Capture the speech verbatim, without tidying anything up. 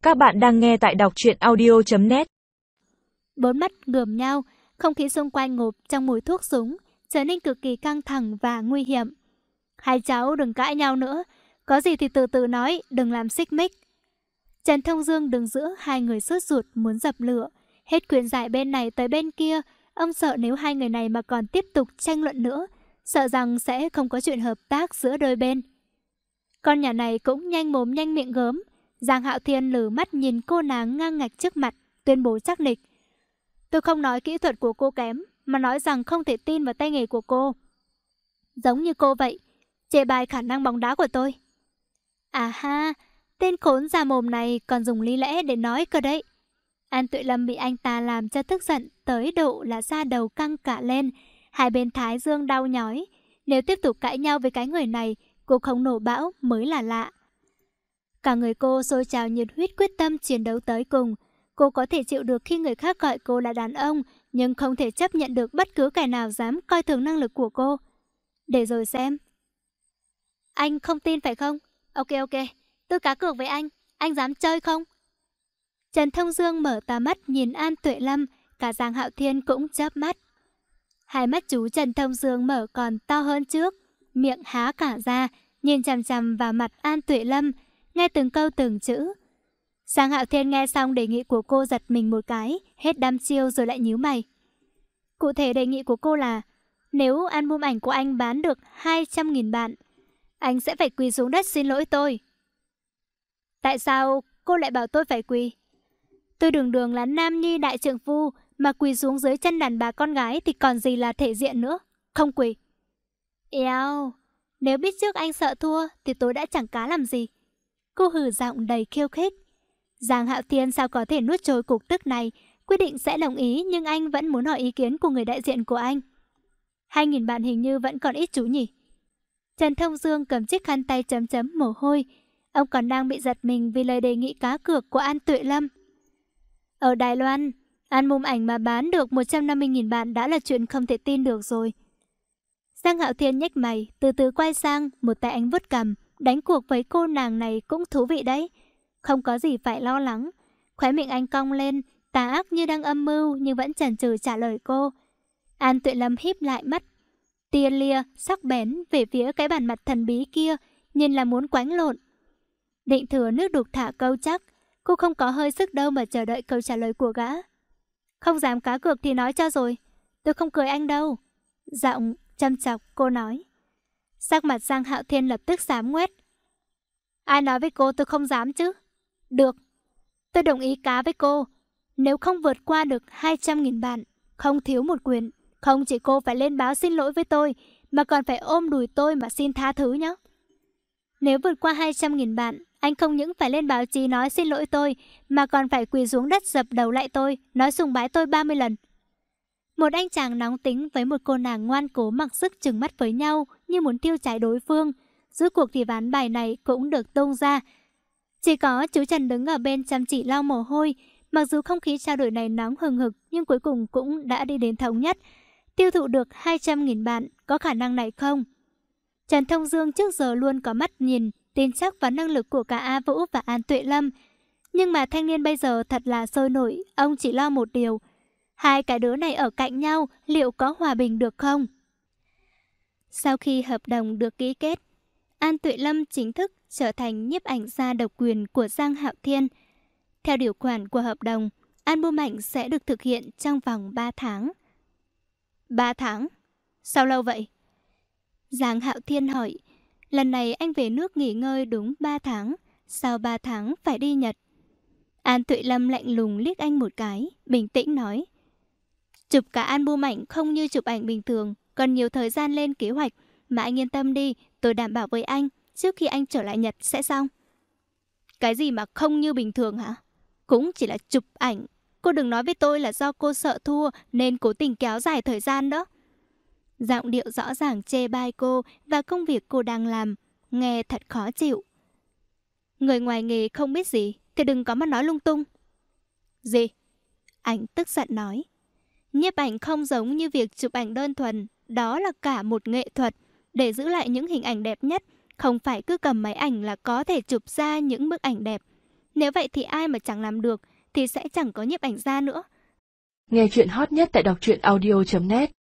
Các bạn đang nghe tại đọc truyện audio chấm net. Bốn mắt gườm nhau, không khí xung quanh ngộp trong mùi thuốc súng, trở nên cực kỳ căng thẳng và nguy hiểm. Hai cháu đừng cãi nhau nữa, có gì thì từ từ nói, đừng làm xích mích. Trần Thông Dương đứng giữa hai người sốt ruột muốn dập lửa, hết khuyên giải bên này tới bên kia. Ông sợ nếu hai người này mà còn tiếp tục tranh luận nữa, sợ rằng sẽ không có chuyện hợp tác giữa đôi bên. Con nhà này cũng nhanh mồm nhanh miệng gớm. Giang Hạo Thiên lử mắt nhìn cô nàng ngang ngạch trước mặt, tuyên bố chắc nịch: tôi không nói kỹ thuật của cô kém, mà nói rằng không thể tin vào tay nghề của cô. Giống như cô vậy, chê bai khả năng bóng đá của tôi. À ha, tên khốn già mồm này còn dùng lý lẽ để nói cơ đấy. An Tuệ Lâm bị anh ta làm cho tức giận tới độ là da đầu căng cả lên, hai bên thái dương đau nhói. Nếu tiếp tục cãi nhau với cái người này, cô không nổ bão mới là lạ. Cả người cô sôi trào nhiệt huyết quyết tâm chiến đấu tới cùng. Cô có thể chịu được khi người khác gọi cô là đàn ông, nhưng không thể chấp nhận được bất cứ kẻ nào dám coi thường năng lực của cô. Để rồi xem. Anh không tin phải không? Ok ok, tôi cá cược với anh. Anh dám chơi không? Trần Thông Dương mở tà mắt nhìn An Tuệ Lâm, cả Giang Hạo Thiên cũng chớp mắt. Hai mắt chú Trần Thông Dương mở còn to hơn trước, miệng há cả ra, nhìn chằm chằm vào mặt An Tuệ Lâm, nghe từng câu từng chữ. Giang Hạo Thiên nghe xong đề nghị của cô giật mình một cái, hết đăm chiêu rồi lại nhíu mày. Cụ thể đề nghị của cô là, nếu album ảnh của anh bán được hai trăm nghìn bản, anh sẽ phải quỳ xuống đất xin lỗi tôi. Tại sao cô lại bảo tôi phải quỳ? Tôi đường đường là nam nhi đại trượng phu, mà quỳ xuống dưới chân đàn bà con gái thì còn gì là thể diện nữa. Không quỳ. Eo, nếu biết trước anh sợ thua thì tôi đã chẳng cá làm gì. Cô hừ giọng đầy khiêu khích. Giang Hạo Thiên sao có thể nuốt trôi cục tức này, quyết định sẽ đồng ý, nhưng anh vẫn muốn hỏi ý kiến của người đại diện của anh. Hai nghìn bạn hình như vẫn còn ít chú nhỉ? Trần Thông Dương cầm chiếc khăn tay chấm chấm mồ hôi. Ông còn đang bị giật mình vì lời đề nghị cá cược của An Tuệ Lâm. Ở Đài Loan, album ảnh mà bán được một trăm năm mươi nghìn bản đã là chuyện không thể tin được rồi. Giang Hạo Thiên nhếch mày, từ từ quay sang, một tay anh vuốt cằm. Đánh cuộc với cô nàng này cũng thú vị đấy. Không có gì phải lo lắng. Khóe miệng anh cong lên, tà ác như đang âm mưu nhưng vẫn chần chừ trả lời cô. An Tuệ Lâm híp lại mắt, tia lia sắc bén về phía cái bàn mặt thần bí kia, nhìn là muốn quánh lộn. Định thừa nước đục thả câu chắc, cô không có hơi sức đâu mà chờ đợi câu trả lời của gã. Không dám cá cược thì nói cho rồi, tôi không cười anh đâu. Giọng châm chọc cô nói. Sắc mặt Giang Hạo Thiên lập tức xám ngoét. Ai nói với cô tôi không dám chứ? Được, tôi đồng ý cá với cô. Nếu không vượt qua được hai trăm nghìn bản, không thiếu một quyền, không chỉ cô phải lên báo xin lỗi với tôi, mà còn phải ôm đùi tôi mà xin tha thứ nhé. Nếu vượt qua hai trăm nghìn bản, anh không những phải lên báo chí nói xin lỗi tôi, mà còn phải quỳ xuống đất dập đầu lại tôi, nói sùng bái tôi ba mươi lần. Một anh chàng nóng tính với một cô nàng ngoan cố mặc sức trừng mắt với nhau như muốn tiêu cháy đối phương. Rốt cuộc thì ván bài này cũng được tung ra. Chỉ có chú Trần đứng ở bên chăm chỉ lau mồ hôi. Mặc dù không khí trao đổi này nóng hừng hực, nhưng cuối cùng cũng đã đi đến thống nhất. Tiêu thụ được hai trăm nghìn bản, có khả năng này không? Trần Thông Dương trước giờ luôn có mắt nhìn, tin chắc vào năng lực của cả A Vũ và An Tuệ Lâm. Nhưng mà thanh niên bây giờ thật là sôi nổi, ông chỉ lo một điều. Hai cái đứa này ở cạnh nhau, liệu có hòa bình được không? Sau khi hợp đồng được ký kết, An Tuệ Lâm chính thức trở thành nhiếp ảnh gia độc quyền của Giang Hạo Thiên. Theo điều khoản của hợp đồng, album ảnh sẽ được thực hiện trong vòng ba tháng. ba tháng? Sao lâu vậy? Giang Hạo Thiên hỏi. Lần này anh về nước nghỉ ngơi đúng ba tháng, sau ba tháng phải đi Nhật. An Tuệ Lâm lạnh lùng liếc anh một cái, bình tĩnh nói. Chụp cả album ảnh không như chụp ảnh bình thường, cần nhiều thời gian lên kế hoạch, mà anh yên tâm đi, tôi đảm bảo với anh, trước khi anh trở lại Nhật sẽ xong. Cái gì mà không như bình thường hả? Cũng chỉ là chụp ảnh. Cô đừng nói với tôi là do cô sợ thua nên cố tình kéo dài thời gian đó. Giọng điệu rõ ràng chê bai cô và công việc cô đang làm, nghe thật khó chịu. Người ngoài nghề không biết gì thì đừng có mà nói lung tung. Gì? Anh tức giận nói. Nhiếp ảnh không giống như việc chụp ảnh đơn thuần, đó là cả một nghệ thuật. Để giữ lại những hình ảnh đẹp nhất, không phải cứ cầm máy ảnh là có thể chụp ra những bức ảnh đẹp. Nếu vậy thì ai mà chẳng làm được, thì sẽ chẳng có nhiếp ảnh gia nữa. Nghe chuyện hot nhất tại đọc truyện audio chấm net.